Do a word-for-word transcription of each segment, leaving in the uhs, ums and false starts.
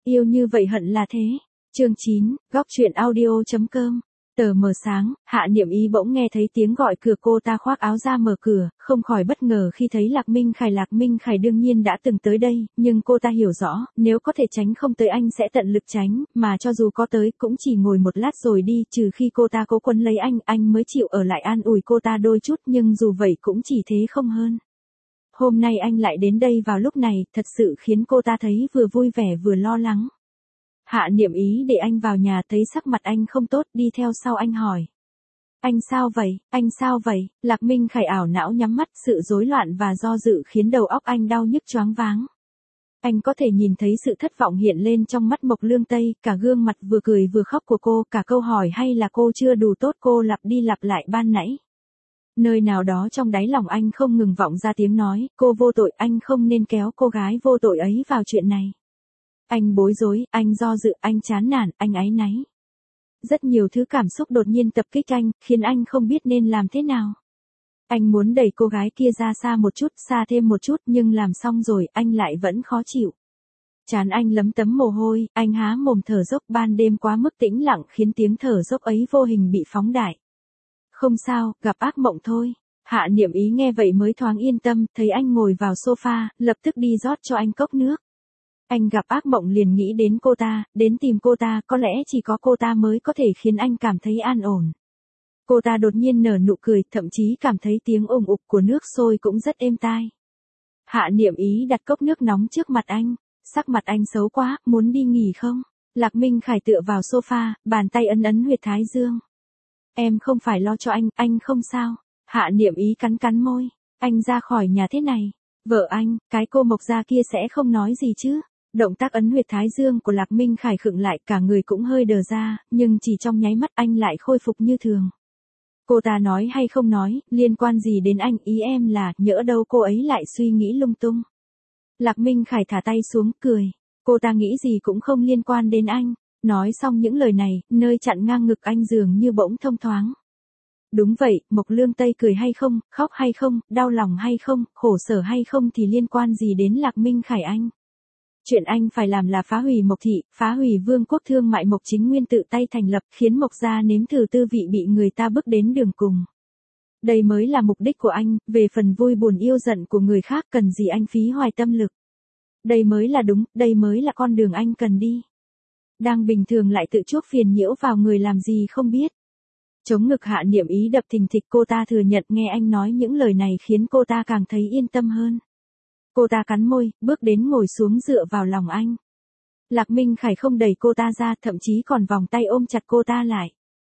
Yêu như vậy hận là thế. Chương chín, góc truyện audio.com. Tờ mờ sáng, Hạ Niệm Ý bỗng nghe thấy tiếng gọi cửa, cô ta khoác áo ra mở cửa, không khỏi bất ngờ khi thấy Lạc Minh Khải. Lạc Minh Khải đương nhiên đã từng tới đây, nhưng cô ta hiểu rõ, nếu có thể tránh không tới anh sẽ tận lực tránh, mà cho dù có tới cũng chỉ ngồi một lát rồi đi, trừ khi cô ta cố quấn lấy anh, anh mới chịu ở lại an ủi cô ta đôi chút, nhưng dù vậy cũng chỉ thế không hơn. Hôm nay anh lại đến đây vào lúc này, thật sự khiến cô ta thấy vừa vui vẻ vừa lo lắng. Hạ Niệm Ý để anh vào nhà, thấy sắc mặt anh không tốt, đi theo sau anh hỏi. Anh sao vậy, anh sao vậy? Lạc Minh Khải ảo não nhắm mắt, sự rối loạn và do dự khiến đầu óc anh đau nhức choáng váng. Anh có thể nhìn thấy sự thất vọng hiện lên trong mắt Mộc Lương Tây, cả gương mặt vừa cười vừa khóc của cô, cả câu hỏi hay là cô chưa đủ tốt cô lặp đi lặp lại ban nãy. Nơi nào đó trong đáy lòng anh không ngừng vọng ra tiếng nói, cô vô tội, anh không nên kéo cô gái vô tội ấy vào chuyện này. Anh bối rối, anh do dự, anh chán nản, anh áy náy. Rất nhiều thứ cảm xúc đột nhiên tập kích anh, khiến anh không biết nên làm thế nào. Anh muốn đẩy cô gái kia ra xa một chút, xa thêm một chút, nhưng làm xong rồi, anh lại vẫn khó chịu. Trán anh lấm tấm mồ hôi, anh há mồm thở dốc, ban đêm quá mức tĩnh lặng khiến tiếng thở dốc ấy vô hình bị phóng đại. Không sao, gặp ác mộng thôi. Hạ Niệm Ý nghe vậy mới thoáng yên tâm, thấy anh ngồi vào sofa, lập tức đi rót cho anh cốc nước. Anh gặp ác mộng liền nghĩ đến cô ta, đến tìm cô ta, có lẽ chỉ có cô ta mới có thể khiến anh cảm thấy an ổn. Cô ta đột nhiên nở nụ cười, thậm chí cảm thấy tiếng ùng ục của nước sôi cũng rất êm tai. Hạ Niệm Ý đặt cốc nước nóng trước mặt anh, sắc mặt anh xấu quá, muốn đi nghỉ không? Lạc Minh Khải tựa vào sofa, bàn tay ấn ấn huyệt thái dương. Em không phải lo cho anh, anh không sao. Hạ Niệm Ý cắn cắn môi, anh ra khỏi nhà thế này. Vợ anh, cái cô Mộc gia kia sẽ không nói gì chứ? Động tác ấn huyệt thái dương của Lạc Minh Khải khựng lại, cả người cũng hơi đờ ra, nhưng chỉ trong nháy mắt anh lại khôi phục như thường. Cô ta nói hay không nói, liên quan gì đến anh, ý em là, nhỡ đâu cô ấy lại suy nghĩ lung tung. Lạc Minh Khải thả tay xuống, cười. Cô ta nghĩ gì cũng không liên quan đến anh. Nói xong những lời này, nơi chặn ngang ngực anh dường như bỗng thông thoáng. Đúng vậy, Mộc Lương Tây cười hay không, khóc hay không, đau lòng hay không, khổ sở hay không thì liên quan gì đến Lạc Minh Khải anh. Chuyện anh phải làm là phá hủy Mộc thị, phá hủy vương quốc thương mại Mộc Chính Nguyên tự tay thành lập, khiến Mộc gia nếm thử tư vị bị người ta bước đến đường cùng. Đây mới là mục đích của anh, về phần vui buồn yêu giận của người khác cần gì anh phí hoài tâm lực. Đây mới là đúng, đây mới là con đường anh cần đi. Đang bình thường lại tự chuốc phiền nhiễu vào người làm gì không biết. Chống ngực Hạ Niệm Ý đập thình thịch, cô ta thừa nhận nghe anh nói những lời này khiến cô ta càng thấy yên tâm hơn. Cô ta cắn môi, bước đến ngồi xuống dựa vào lòng anh. Lạc Minh Khải không đẩy cô ta ra, thậm chí còn vòng tay ôm chặt cô ta lại.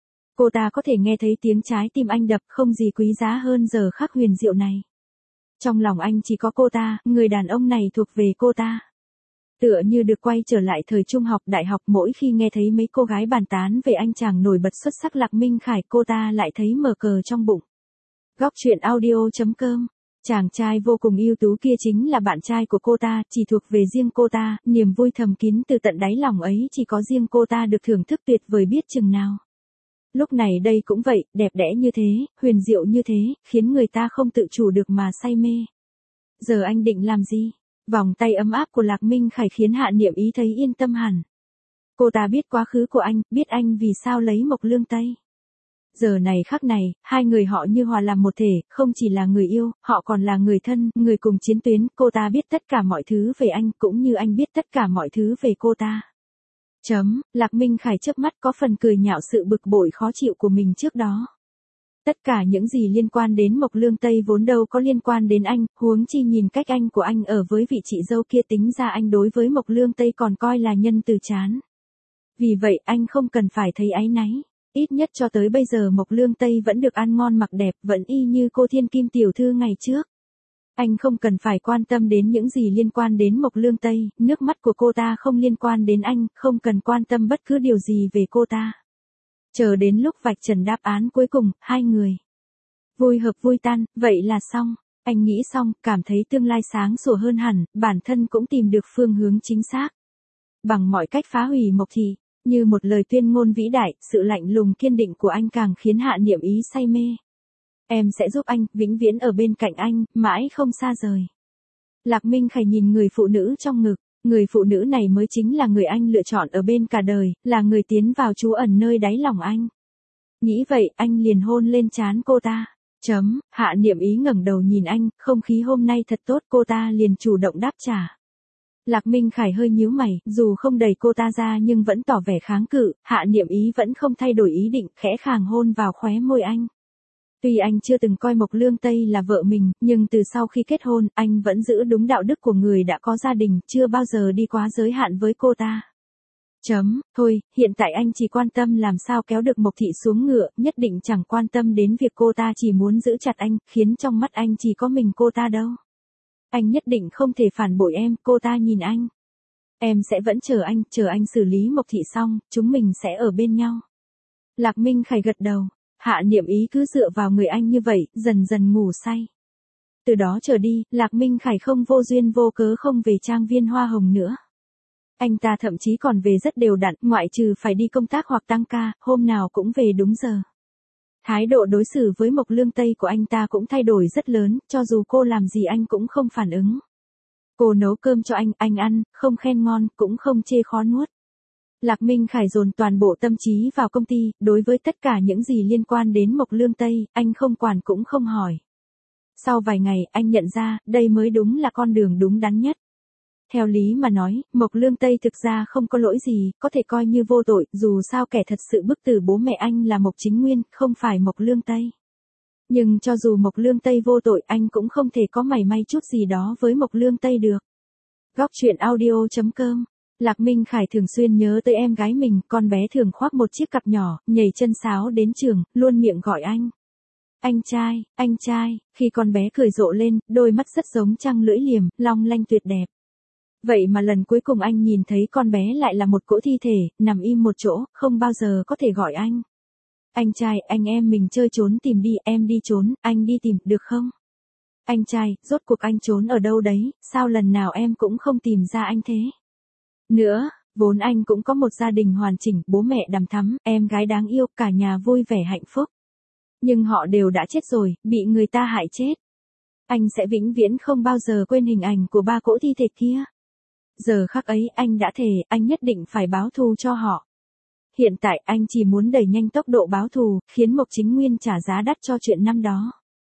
Cô ta có thể nghe thấy tiếng trái tim anh đập, không gì quý giá hơn giờ khắc huyền diệu này. Trong lòng anh chỉ có cô ta, người đàn ông này thuộc về cô ta. Tựa như được quay trở lại thời trung học đại học, mỗi khi nghe thấy mấy cô gái bàn tán về anh chàng nổi bật xuất sắc Lạc Minh Khải, cô ta lại thấy mở cờ trong bụng. Góc truyện audio.com. Chàng trai vô cùng ưu tú kia chính là bạn trai của cô ta, chỉ thuộc về riêng cô ta, niềm vui thầm kín từ tận đáy lòng ấy chỉ có riêng cô ta được thưởng thức tuyệt vời biết chừng nào. Lúc này đây cũng vậy, đẹp đẽ như thế, huyền diệu như thế, khiến người ta không tự chủ được mà say mê. Giờ anh định làm gì? Vòng tay ấm áp của Lạc Minh Khải khiến Hạ Niệm Ý thấy yên tâm hẳn. Cô ta biết quá khứ của anh, biết anh vì sao lấy Mộc Lương Tây. Giờ này khắc này, hai người họ như hòa làm một thể, không chỉ là người yêu, họ còn là người thân, người cùng chiến tuyến. Cô ta biết tất cả mọi thứ về anh, cũng như anh biết tất cả mọi thứ về cô ta. Chấm, Lạc Minh Khải chớp mắt, có phần cười nhạo sự bực bội khó chịu của mình trước đó. Tất cả những gì liên quan đến Mộc Lương Tây vốn đâu có liên quan đến anh, huống chi nhìn cách anh của anh ở với vị chị dâu kia, tính ra anh đối với Mộc Lương Tây còn coi là nhân từ chán. Vì vậy anh không cần phải thấy áy náy. Ít nhất cho tới bây giờ Mộc Lương Tây vẫn được ăn ngon mặc đẹp, vẫn y như cô thiên kim tiểu thư ngày trước. Anh không cần phải quan tâm đến những gì liên quan đến Mộc Lương Tây, nước mắt của cô ta không liên quan đến anh, không cần quan tâm bất cứ điều gì về cô ta. Chờ đến lúc vạch trần đáp án cuối cùng, hai người vui hợp vui tan, vậy là xong. Anh nghĩ xong, cảm thấy tương lai sáng sủa hơn hẳn, bản thân cũng tìm được phương hướng chính xác. Bằng mọi cách phá hủy Mộc thị. Như một lời tuyên ngôn vĩ đại, sự lạnh lùng kiên định của anh càng khiến Hạ Niệm Ý say mê. Em sẽ giúp anh, vĩnh viễn ở bên cạnh anh, mãi không xa rời. Lạc Minh Khải nhìn người phụ nữ trong ngực. Người phụ nữ này mới chính là người anh lựa chọn ở bên cả đời, là người tiến vào trú ẩn nơi đáy lòng anh. Nghĩ vậy, anh liền hôn lên trán cô ta. Chấm, Hạ Niệm Ý ngẩng đầu nhìn anh, không khí hôm nay thật tốt, cô ta liền chủ động đáp trả. Lạc Minh Khải hơi nhíu mày, dù không đẩy cô ta ra nhưng vẫn tỏ vẻ kháng cự, Hạ Niệm Ý vẫn không thay đổi ý định, khẽ khàng hôn vào khóe môi anh. Tuy anh chưa từng coi Mộc Lương Tây là vợ mình, nhưng từ sau khi kết hôn, anh vẫn giữ đúng đạo đức của người đã có gia đình, chưa bao giờ đi quá giới hạn với cô ta. Chấm, thôi, hiện tại anh chỉ quan tâm làm sao kéo được Mộc Thị xuống ngựa, nhất định chẳng quan tâm đến việc cô ta chỉ muốn giữ chặt anh, khiến trong mắt anh chỉ có mình cô ta đâu. Anh nhất định không thể phản bội em, cô ta nhìn anh. Em sẽ vẫn chờ anh, chờ anh xử lý Mộc Thị xong, chúng mình sẽ ở bên nhau. Lạc Minh Khải gật đầu, Hạ Niệm Ý cứ dựa vào người anh như vậy, dần dần ngủ say. Từ đó trở đi, Lạc Minh Khải không vô duyên vô cớ không về trang viên Hoa Hồng nữa. Anh ta thậm chí còn về rất đều đặn, ngoại trừ phải đi công tác hoặc tăng ca, hôm nào cũng về đúng giờ. Thái độ đối xử với Mộc Lương Tây của anh ta cũng thay đổi rất lớn, cho dù cô làm gì anh cũng không phản ứng. Cô nấu cơm cho anh, anh ăn, không khen ngon, cũng không chê khó nuốt. Lạc Minh Khải dồn toàn bộ tâm trí vào công ty, đối với tất cả những gì liên quan đến Mộc Lương Tây, anh không quản cũng không hỏi. Sau vài ngày, anh nhận ra, đây mới đúng là con đường đúng đắn nhất. Theo lý mà nói, Mộc Lương Tây thực ra không có lỗi gì, có thể coi như vô tội, dù sao kẻ thật sự bức tử bố mẹ anh là Mộc Chính Nguyên, không phải Mộc Lương Tây. Nhưng cho dù Mộc Lương Tây vô tội, anh cũng không thể có mảy may chút gì đó với Mộc Lương Tây được. Góc truyện audio chấm com. Lạc Minh Khải thường xuyên nhớ tới em gái mình, con bé thường khoác một chiếc cặp nhỏ, nhảy chân sáo đến trường, luôn miệng gọi anh. Anh trai, anh trai, khi con bé cười rộ lên, đôi mắt rất giống trăng lưỡi liềm, long lanh tuyệt đẹp. Vậy mà lần cuối cùng anh nhìn thấy con bé lại là một cỗ thi thể, nằm im một chỗ, không bao giờ có thể gọi anh. Anh trai, anh em mình chơi trốn tìm đi, em đi trốn, anh đi tìm, được không? Anh trai, rốt cuộc anh trốn ở đâu đấy, sao lần nào em cũng không tìm ra anh thế? Nữa, vốn anh cũng có một gia đình hoàn chỉnh, bố mẹ đằm thắm, em gái đáng yêu, cả nhà vui vẻ hạnh phúc. Nhưng họ đều đã chết rồi, bị người ta hại chết. Anh sẽ vĩnh viễn không bao giờ quên hình ảnh của ba cỗ thi thể kia. Giờ khắc ấy anh đã thề, anh nhất định phải báo thù cho họ. Hiện tại anh chỉ muốn đẩy nhanh tốc độ báo thù, khiến Mộc Chính Nguyên trả giá đắt cho chuyện năm đó.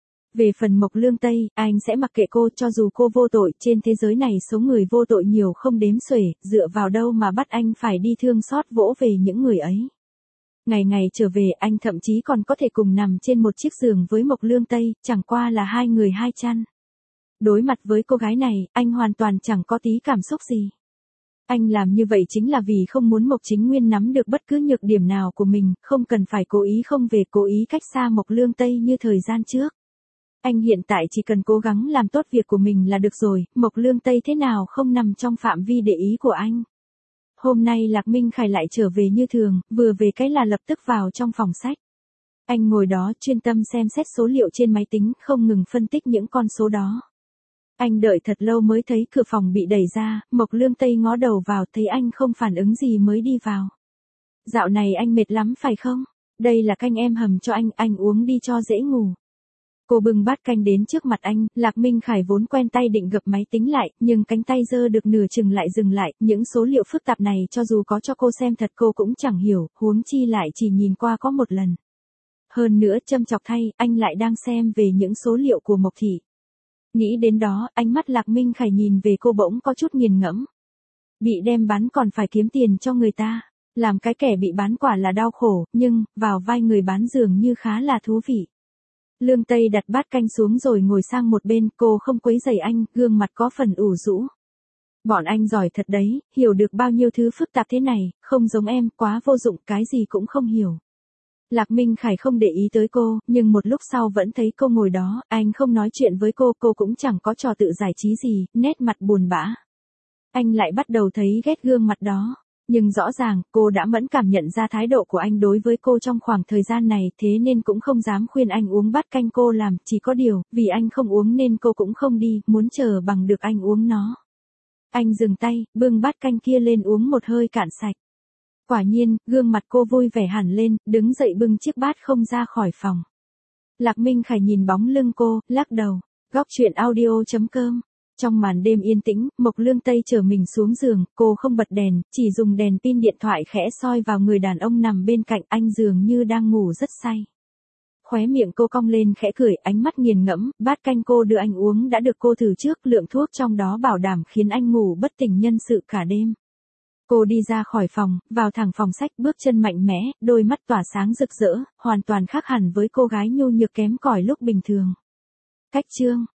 Về phần Mộc Lương Tây, anh sẽ mặc kệ cô, cho dù cô vô tội, trên thế giới này số người vô tội nhiều không đếm xuể, dựa vào đâu mà bắt anh phải đi thương xót vỗ về những người ấy. Ngày ngày trở về anh thậm chí còn có thể cùng nằm trên một chiếc giường với Mộc Lương Tây, chẳng qua là hai người hai chăn. Đối mặt với cô gái này, anh hoàn toàn chẳng có tí cảm xúc gì. Anh làm như vậy chính là vì không muốn Mộc Chính Nguyên nắm được bất cứ nhược điểm nào của mình, không cần phải cố ý không về cố ý cách xa Mộc Lương Tây như thời gian trước. Anh hiện tại chỉ cần cố gắng làm tốt việc của mình là được rồi, Mộc Lương Tây thế nào không nằm trong phạm vi để ý của anh. Hôm nay Lạc Minh Khải lại trở về như thường, vừa về cái là lập tức vào trong phòng sách. Anh ngồi đó chuyên tâm xem xét số liệu trên máy tính, không ngừng phân tích những con số đó. Anh đợi thật lâu mới thấy cửa phòng bị đẩy ra, Mộc Lương Tây ngó đầu vào, thấy anh không phản ứng gì mới đi vào. Dạo này anh mệt lắm phải không? Đây là canh em hầm cho anh, anh uống đi cho dễ ngủ. Cô bưng bát canh đến trước mặt anh, Lạc Minh Khải vốn quen tay định gập máy tính lại, nhưng cánh tay giơ được nửa chừng lại dừng lại, những số liệu phức tạp này cho dù có cho cô xem thật cô cũng chẳng hiểu, huống chi lại chỉ nhìn qua có một lần. Hơn nữa châm chọc thay, anh lại đang xem về những số liệu của Mộc Thị. Nghĩ đến đó, ánh mắt Lạc Minh Khải nhìn về cô bỗng có chút nghiền ngẫm. Bị đem bán còn phải kiếm tiền cho người ta, làm cái kẻ bị bán quả là đau khổ, nhưng, vào vai người bán dường như khá là thú vị. Lương Tây đặt bát canh xuống rồi ngồi sang một bên, cô không quấy rầy anh, gương mặt có phần ủ rũ. Bọn anh giỏi thật đấy, hiểu được bao nhiêu thứ phức tạp thế này, không giống em, quá vô dụng, cái gì cũng không hiểu. Lạc Minh Khải không để ý tới cô, nhưng một lúc sau vẫn thấy cô ngồi đó, anh không nói chuyện với cô, cô cũng chẳng có trò tự giải trí gì, nét mặt buồn bã. Anh lại bắt đầu thấy ghét gương mặt đó. Nhưng rõ ràng, cô đã mẫn cảm nhận ra thái độ của anh đối với cô trong khoảng thời gian này, thế nên cũng không dám khuyên anh uống bát canh cô làm, chỉ có điều, vì anh không uống nên cô cũng không đi, muốn chờ bằng được anh uống nó. Anh dừng tay, bưng bát canh kia lên uống một hơi cạn sạch. Quả nhiên, gương mặt cô vui vẻ hẳn lên, đứng dậy bưng chiếc bát không ra khỏi phòng. Lạc Minh Khải nhìn bóng lưng cô, lắc đầu. Góc truyện audio chấm com Trong màn đêm yên tĩnh, Mộc Lương Tây chở mình xuống giường, cô không bật đèn, chỉ dùng đèn pin điện thoại khẽ soi vào người đàn ông nằm bên cạnh, anh dường như đang ngủ rất say. Khóe miệng cô cong lên khẽ cười, ánh mắt nghiền ngẫm, bát canh cô đưa anh uống đã được cô thử trước, lượng thuốc trong đó bảo đảm khiến anh ngủ bất tỉnh nhân sự cả đêm. Cô đi ra khỏi phòng, vào thẳng phòng sách, bước chân mạnh mẽ, đôi mắt tỏa sáng rực rỡ, hoàn toàn khác hẳn với cô gái nhu nhược kém cỏi lúc bình thường. Cách chương